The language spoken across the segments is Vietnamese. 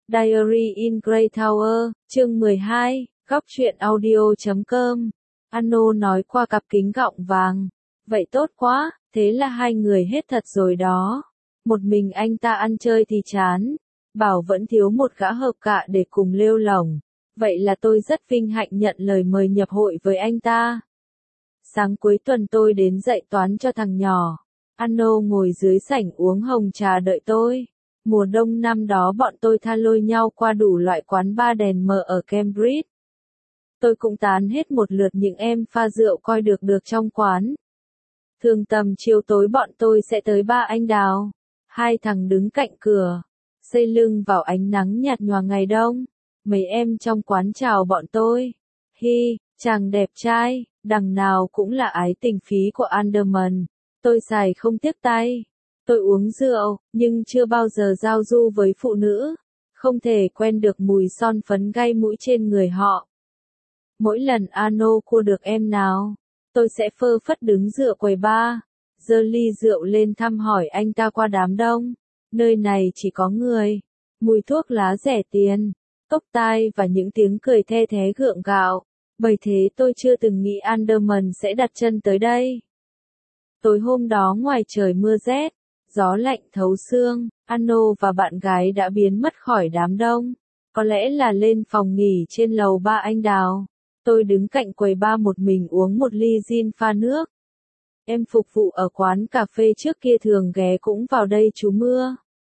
Diary in Grey Tower, chương 12, góc truyện audio.com. Ano nói qua cặp kính gọng vàng. Vậy tốt quá, thế là hai người hết thật rồi đó. Một mình anh ta ăn chơi thì chán. Bảo vẫn thiếu một gã hợp cạ để cùng lêu lổng. Vậy là tôi rất vinh hạnh nhận lời mời nhập hội với anh ta. Sáng cuối tuần tôi đến dạy toán cho thằng nhỏ. Ano ngồi dưới sảnh uống hồng trà đợi tôi. Mùa đông năm đó bọn tôi tha lôi nhau qua đủ loại quán bar đèn mờ ở Cambridge. Tôi cũng tán hết một lượt những em pha rượu coi được trong quán. Thường tầm chiều tối bọn tôi sẽ tới ba anh Đào. Hai thằng đứng cạnh cửa, xây lưng vào ánh nắng nhạt nhòa ngày đông. Mấy em trong quán chào bọn tôi. Hi, chàng đẹp trai, đằng nào cũng là ái tình phí của Anderman. Tôi xài không tiếc tay. Tôi uống rượu, nhưng chưa bao giờ giao du với phụ nữ. Không thể quen được mùi son phấn gai mũi trên người họ. Mỗi lần Ano cua được em nào, tôi sẽ phơ phất đứng dựa quầy bar, giơ ly rượu lên thăm hỏi anh ta qua đám đông. Nơi này chỉ có người, mùi thuốc lá rẻ tiền, cốc tai và những tiếng cười the thé gượng gạo. Bởi thế tôi chưa từng nghĩ Anderman sẽ đặt chân tới đây. Tối hôm đó ngoài trời mưa rét, gió lạnh thấu xương, Ano và bạn gái đã biến mất khỏi đám đông. Có lẽ là lên phòng nghỉ trên lầu ba anh Đào. Tôi đứng cạnh quầy bar một mình uống một ly gin pha nước. Em phục vụ ở quán cà phê trước kia thường ghé cũng vào đây trú mưa.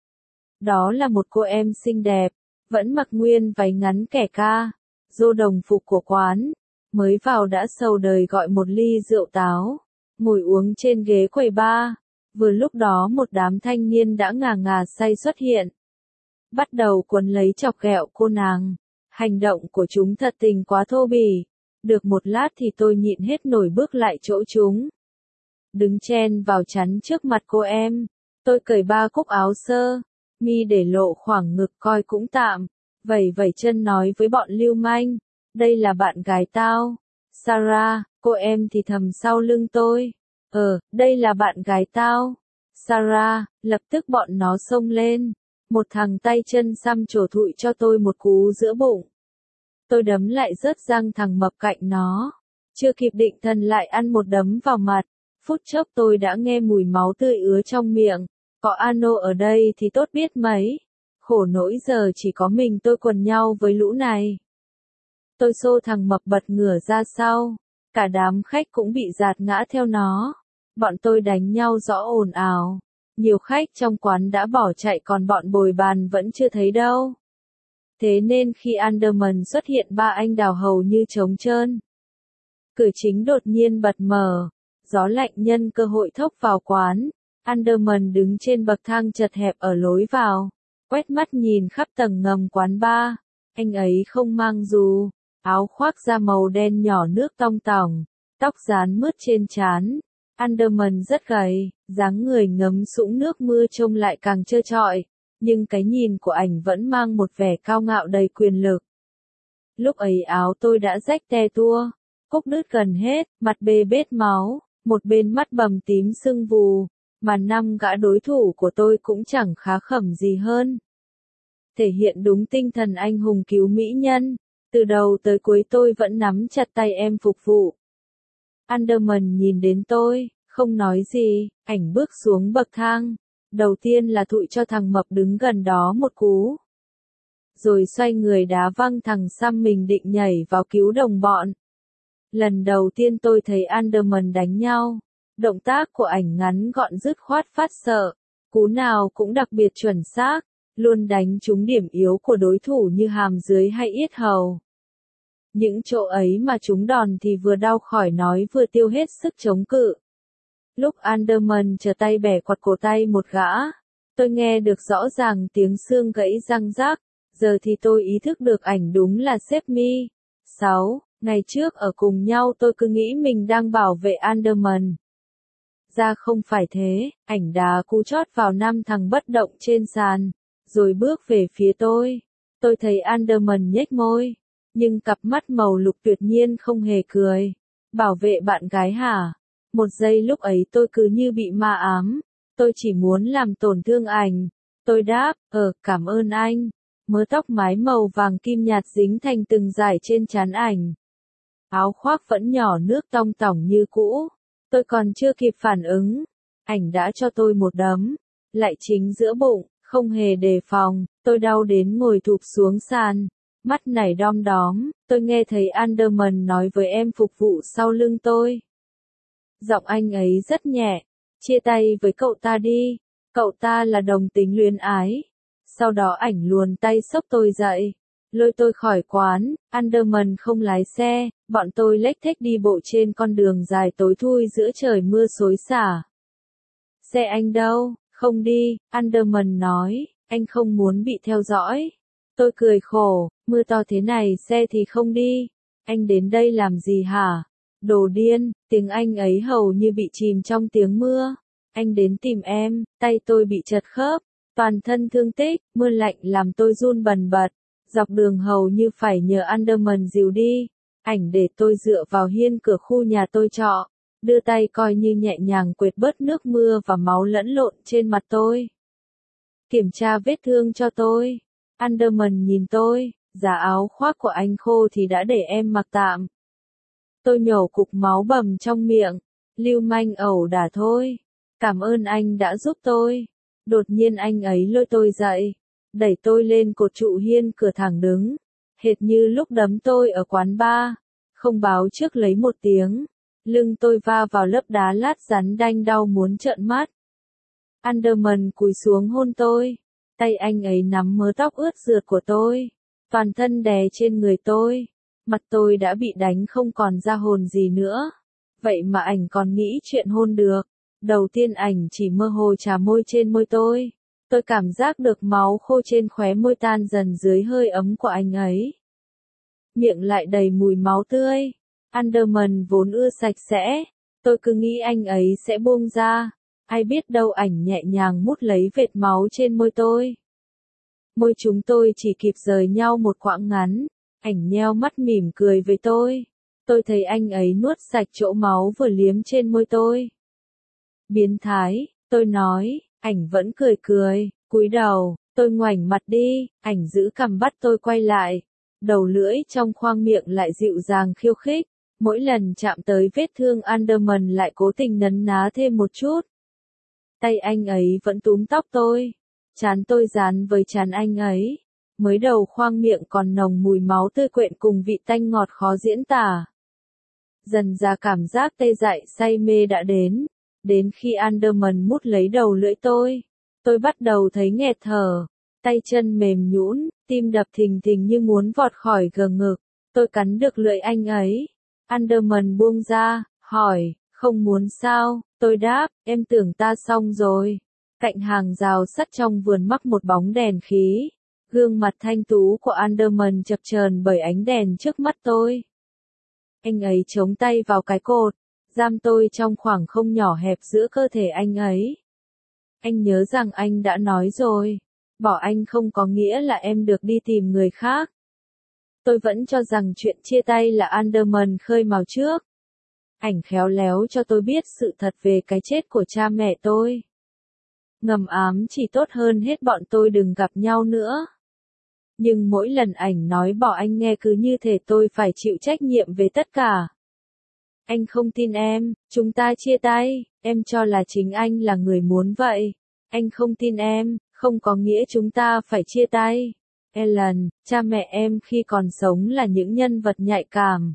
Đó là một cô em xinh đẹp, vẫn mặc nguyên váy ngắn kẻ ca, dô đồng phục của quán. Mới vào đã sầu đời gọi một ly rượu táo, ngồi uống trên ghế quầy bar. Vừa lúc đó một đám thanh niên đã ngà ngà say xuất hiện. Bắt đầu quấn lấy chọc ghẹo cô nàng. Hành động của chúng thật tình quá thô bỉ. Được một lát thì tôi nhịn hết nổi bước lại chỗ chúng. Đứng chen vào chắn trước mặt cô em. Tôi cởi ba cúc áo sơ mi để lộ khoảng ngực coi cũng tạm. Vẩy vẩy chân nói với bọn lưu manh. Đây là bạn gái tao. Sarah, cô em thì thầm sau lưng tôi. Đây là bạn gái tao. Sarah, lập tức bọn nó xông lên. Một thằng tay chân xăm trổ thụi cho tôi một cú giữa bụng. Tôi đấm lại rớt răng thằng mập cạnh nó. Chưa kịp định thần lại ăn một đấm vào mặt. Phút chốc tôi đã nghe mùi máu tươi ứa trong miệng. Có Ano ở đây thì tốt biết mấy. Khổ nỗi giờ chỉ có mình tôi quần nhau với lũ này. Tôi xô thằng mập bật ngửa ra sau. Cả đám khách cũng bị dạt ngã theo nó. Bọn tôi đánh nhau rõ ồn ào. Nhiều khách trong quán đã bỏ chạy còn bọn bồi bàn vẫn chưa thấy đâu. Thế nên khi Anderman xuất hiện ba anh Đào hầu như trống trơn. Cửa chính đột nhiên bật mở. Gió lạnh nhân cơ hội thốc vào quán. Anderman đứng trên bậc thang chật hẹp ở lối vào. Quét mắt nhìn khắp tầng ngầm quán bar. Anh ấy không mang dù. Áo khoác da màu đen nhỏ nước tong tỏng. Tóc rán mướt trên trán. Anderman rất gầy, dáng người ngấm sũng nước mưa trông lại càng trơ trọi, nhưng cái nhìn của ảnh vẫn mang một vẻ cao ngạo đầy quyền lực. Lúc ấy áo tôi đã rách te tua, cúc đứt gần hết, mặt bê bết máu, một bên mắt bầm tím sưng vù, mà năm gã đối thủ của tôi cũng chẳng khá khẩm gì hơn. Thể hiện đúng tinh thần anh hùng cứu mỹ nhân, từ đầu tới cuối tôi vẫn nắm chặt tay em phục vụ. Anderman nhìn đến tôi, không nói gì, ảnh bước xuống bậc thang. Đầu tiên là thụi cho thằng mập đứng gần đó một cú. Rồi xoay người đá văng thằng xăm mình định nhảy vào cứu đồng bọn. Lần đầu tiên tôi thấy Anderman đánh nhau. Động tác của ảnh ngắn gọn dứt khoát phát sợ. Cú nào cũng đặc biệt chuẩn xác, luôn đánh trúng điểm yếu của đối thủ như hàm dưới hay yết hầu. Những chỗ ấy mà chúng đòn thì vừa đau khỏi nói vừa tiêu hết sức chống cự. Lúc Anderman trở tay bẻ quặt cổ tay một gã, tôi nghe được rõ ràng tiếng xương gãy răng rác, giờ thì tôi ý thức được ảnh đúng là sếp mi. 6. Ngày trước ở cùng nhau tôi cứ nghĩ mình đang bảo vệ Anderman. Ra không phải thế, ảnh đá cú chót vào năm thằng bất động trên sàn, rồi bước về phía tôi. Tôi thấy Anderman nhếch môi. Nhưng cặp mắt màu lục tuyệt nhiên không hề cười. Bảo vệ bạn gái hả? Một giây lúc ấy tôi cứ như bị ma ám. Tôi chỉ muốn làm tổn thương ảnh. Tôi đáp, cảm ơn anh. Mớ tóc mái màu vàng kim nhạt dính thành từng dải trên trán ảnh. Áo khoác vẫn nhỏ nước tong tỏng như cũ. Tôi còn chưa kịp phản ứng, ảnh đã cho tôi một đấm, lại chính giữa bụng, không hề đề phòng, tôi đau đến ngồi thụp xuống sàn, mắt nảy đom đóm, tôi nghe thấy Anderman nói với em phục vụ sau lưng tôi. Giọng anh ấy rất nhẹ, chia tay với cậu ta đi, cậu ta là đồng tính luyến ái. Sau đó ảnh luồn tay xốc tôi dậy, lôi tôi khỏi quán. Anderman không lái xe, bọn tôi lếch thếch đi bộ trên con đường dài tối thui giữa trời mưa xối xả. Xe anh đâu? Không đi, Anderman nói, anh không muốn bị theo dõi. Tôi cười khổ, mưa to thế này xe thì không đi. Anh đến đây làm gì hả? Đồ điên, tiếng anh ấy hầu như bị chìm trong tiếng mưa. Anh đến tìm em, tay tôi bị trật khớp, toàn thân thương tích, mưa lạnh làm tôi run bần bật. Dọc đường hầu như phải nhờ Anderman dìu đi. Ảnh để tôi dựa vào hiên cửa khu nhà tôi trọ, đưa tay coi như nhẹ nhàng quệt bớt nước mưa và máu lẫn lộn trên mặt tôi. Kiểm tra vết thương cho tôi. Anderman nhìn tôi, giá áo khoác của anh khô thì đã để em mặc tạm. Tôi nhổ cục máu bầm trong miệng, lưu manh ẩu đả thôi. Cảm ơn anh đã giúp tôi. Đột nhiên anh ấy lôi tôi dậy, đẩy tôi lên cột trụ hiên cửa thẳng đứng, hệt như lúc đấm tôi ở quán bar, không báo trước lấy một tiếng. Lưng tôi va vào lớp đá lát rắn đanh đau muốn trợn mắt. Anderman cúi xuống hôn tôi, tay anh ấy nắm mớ tóc ướt rượt của tôi, toàn thân đè trên người tôi, mặt tôi đã bị đánh không còn ra hồn gì nữa. Vậy mà ảnh còn nghĩ chuyện hôn được. Đầu tiên ảnh chỉ mơ hồ chà môi trên môi tôi cảm giác được máu khô trên khóe môi tan dần dưới hơi ấm của anh ấy. Miệng lại đầy mùi máu tươi. Anderman vốn ưa sạch sẽ, tôi cứ nghĩ anh ấy sẽ buông ra, ai biết đâu ảnh nhẹ nhàng mút lấy vệt máu trên môi tôi. Môi chúng tôi chỉ kịp rời nhau một quãng ngắn, ảnh nheo mắt mỉm cười với tôi. Tôi thấy anh ấy nuốt sạch chỗ máu vừa liếm trên môi tôi. Biến thái, tôi nói, ảnh vẫn cười cười, cúi đầu, tôi ngoảnh mặt đi, ảnh giữ cằm bắt tôi quay lại. Đầu lưỡi trong khoang miệng lại dịu dàng khiêu khích, mỗi lần chạm tới vết thương Anderman lại cố tình nấn ná thêm một chút. Tay anh ấy vẫn túm tóc tôi, trán tôi dán với trán anh ấy, mới đầu khoang miệng còn nồng mùi máu tươi quyện cùng vị tanh ngọt khó diễn tả. Dần ra cảm giác tê dại say mê đã đến khi Anderman mút lấy đầu lưỡi tôi bắt đầu thấy nghẹt thở, tay chân mềm nhũn, tim đập thình thình như muốn vọt khỏi gờ ngực. Tôi cắn được lưỡi anh ấy. Anderman buông ra, hỏi, không muốn sao? Tôi đáp, em tưởng ta xong rồi. Cạnh hàng rào sắt trong vườn mắc một bóng đèn khí. Gương mặt thanh tú của Anderman chập chờn bởi ánh đèn trước mắt tôi. Anh ấy chống tay vào cái cột, giam tôi trong khoảng không nhỏ hẹp giữa cơ thể anh ấy. Anh nhớ rằng anh đã nói rồi, bỏ anh không có nghĩa là em được đi tìm người khác. Tôi vẫn cho rằng chuyện chia tay là Anderman khơi mào trước. Ảnh khéo léo cho tôi biết sự thật về cái chết của cha mẹ tôi. Ngầm ám chỉ tốt hơn hết bọn tôi đừng gặp nhau nữa. Nhưng mỗi lần ảnh nói bỏ anh nghe cứ như thể tôi phải chịu trách nhiệm về tất cả. Anh không tin em, chúng ta chia tay, em cho là chính anh là người muốn vậy. Anh không tin em, không có nghĩa chúng ta phải chia tay. Ellen, cha mẹ em khi còn sống là những nhân vật nhạy cảm.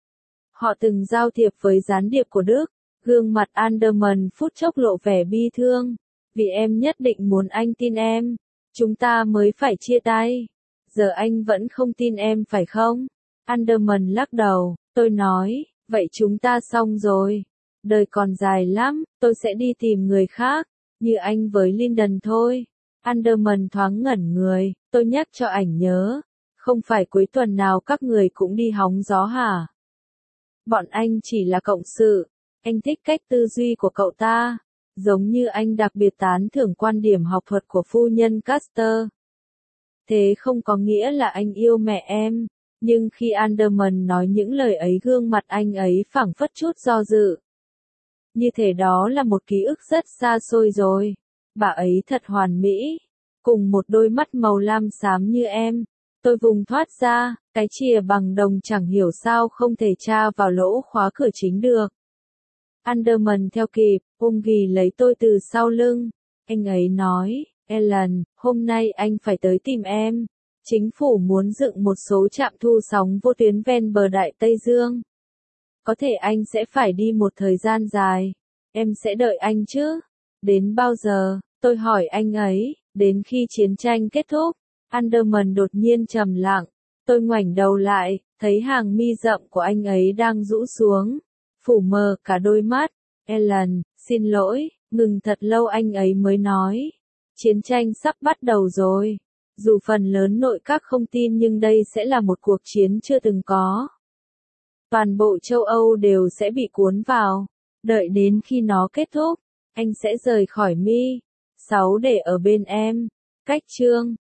Họ từng giao thiệp với gián điệp của Đức. Gương mặt Anderman phút chốc lộ vẻ bi thương. Vì em nhất định muốn anh tin em, chúng ta mới phải chia tay. Giờ anh vẫn không tin em phải không? Anderman lắc đầu, tôi nói, vậy chúng ta xong rồi. Đời còn dài lắm, tôi sẽ đi tìm người khác, như anh với Lyndon thôi. Anderman thoáng ngẩn người, tôi nhắc cho ảnh nhớ. Không phải cuối tuần nào các người cũng đi hóng gió hả? Bọn anh chỉ là cộng sự. Anh thích cách tư duy của cậu ta. Giống như anh đặc biệt tán thưởng quan điểm học thuật của phu nhân Custer. Thế không có nghĩa là anh yêu mẹ em. Nhưng khi Anderman nói những lời ấy gương mặt anh ấy phảng phất chút do dự. Như thể đó là một ký ức rất xa xôi rồi. Bà ấy thật hoàn mỹ. cùng một đôi mắt màu lam xám như em. Tôi vùng thoát ra, cái chìa bằng đồng chẳng hiểu sao không thể tra vào lỗ khóa cửa chính được. Anderman theo kịp, ôm ghì lấy tôi từ sau lưng. Anh ấy nói, Ellen, hôm nay anh phải tới tìm em. Chính phủ muốn dựng một số trạm thu sóng vô tuyến ven bờ Đại Tây Dương. Có thể anh sẽ phải đi một thời gian dài. Em sẽ đợi anh chứ? Đến bao giờ? Tôi hỏi anh ấy. Đến khi chiến tranh kết thúc. Anderman đột nhiên trầm lặng. Tôi ngoảnh đầu lại, thấy hàng mi rậm của anh ấy đang rũ xuống, phủ mờ cả đôi mắt. Ellen, xin lỗi, ngừng thật lâu anh ấy mới nói. Chiến tranh sắp bắt đầu rồi. Dù phần lớn nội các không tin nhưng đây sẽ là một cuộc chiến chưa từng có. Toàn bộ châu Âu đều sẽ bị cuốn vào. Đợi đến khi nó kết thúc, anh sẽ rời khỏi Mi 6 để ở bên em. Cách chương